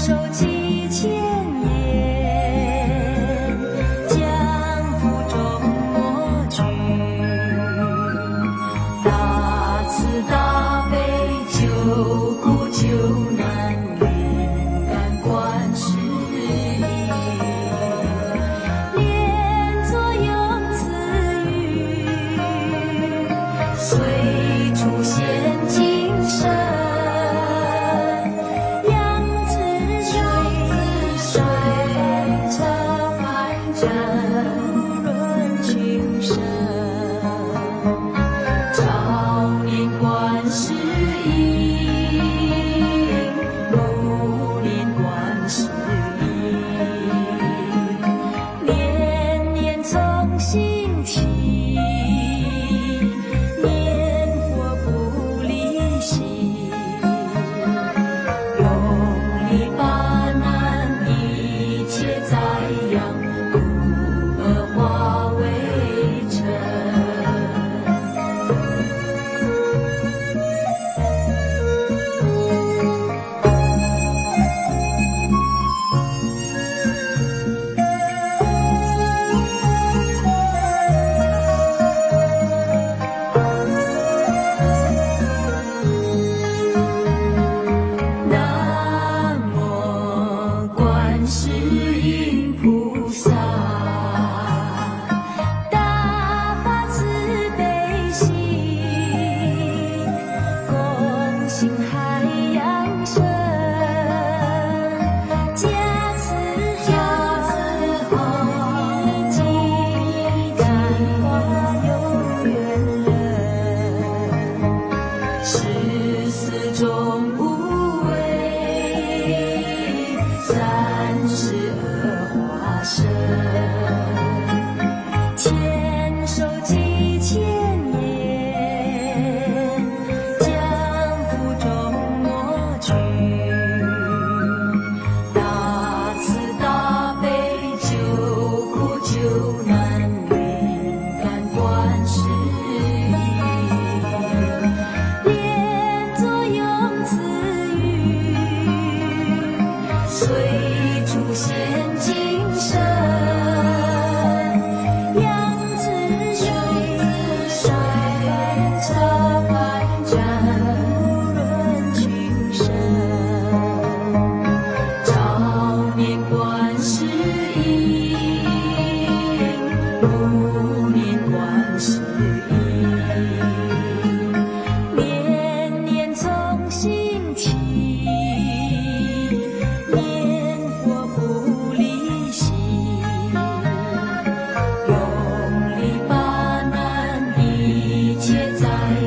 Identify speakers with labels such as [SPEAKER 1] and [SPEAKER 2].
[SPEAKER 1] 手几千年，将负重莫惧。大慈大悲救苦救难，灵感观世音，莲座应慈语，随处现精神。兴起，念佛不离心，用力把难一切栽养，苦恶化为尘。观世音菩萨，大发慈悲心，共行海洋深，加持好记，感化有缘人，十四种无畏，32化身，牵手几千年，将负重莫惧。大慈大悲救苦救难，灵感观世音，莲座应慈语，随处现精神，扬智水自率，策反战润群生，照念观世音，不念观世音，年年从兴起，念佛不离心，用力把难一切栽